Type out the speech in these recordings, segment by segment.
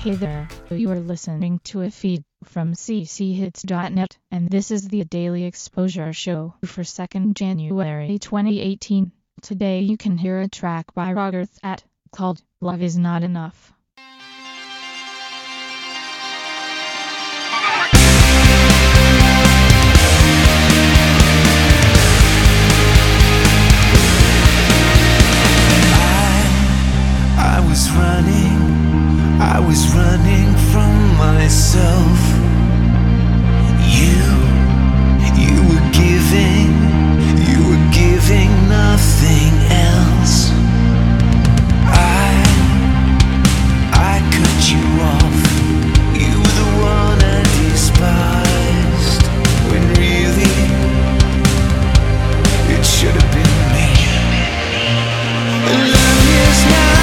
Hey there, you are listening to a feed from cchits.net, and this is the Daily Exposure Show for 2nd January 2018. Today you can hear a track by Roger That, called Love Is Not Enough. I was running from myself. You were giving nothing else. I cut you off. You were the one I despised, when really it should have been me. Love is not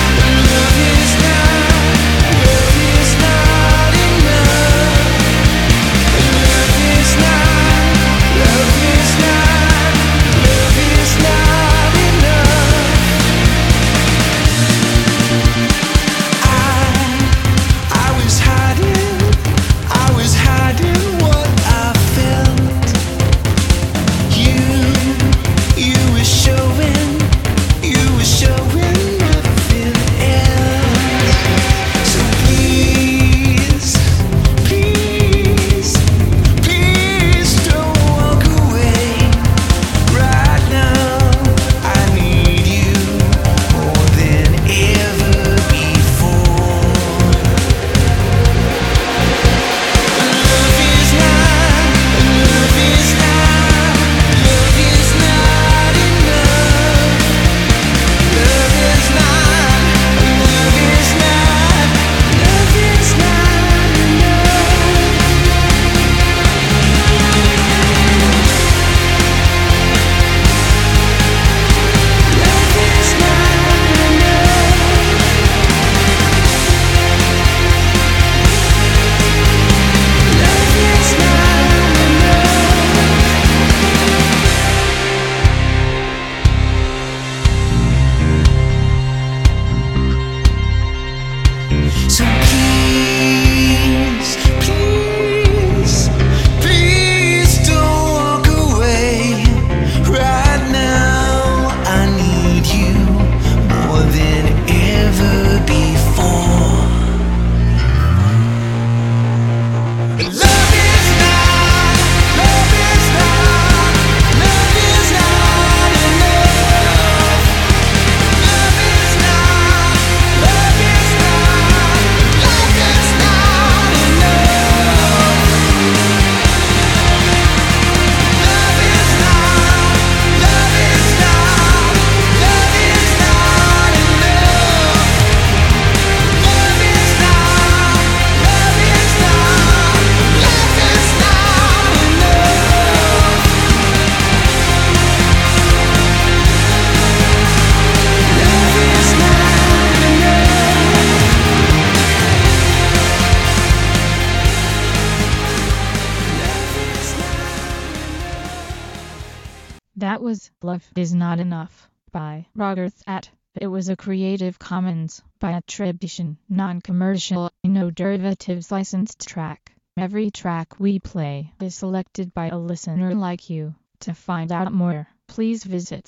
That was Love Is Not Enough by Roger That. It was a Creative Commons by attribution, non-commercial, no derivatives licensed track. Every track we play is selected by a listener like you. To find out more, please visit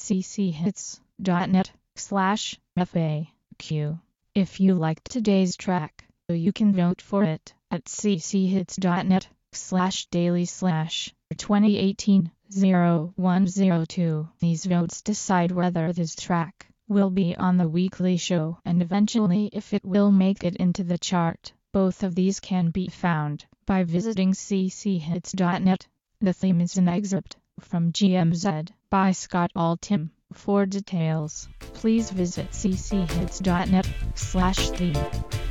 cchits.net/FAQ. If you liked today's track, you can vote for it at cchits.net/daily/2018-0102. These votes decide whether this track will be on the weekly show and eventually if it will make it into the chart. Both of these can be found by visiting cchits.net. The theme is an excerpt from GMZ by Scott Altham. For details, please visit cchits.net/theme.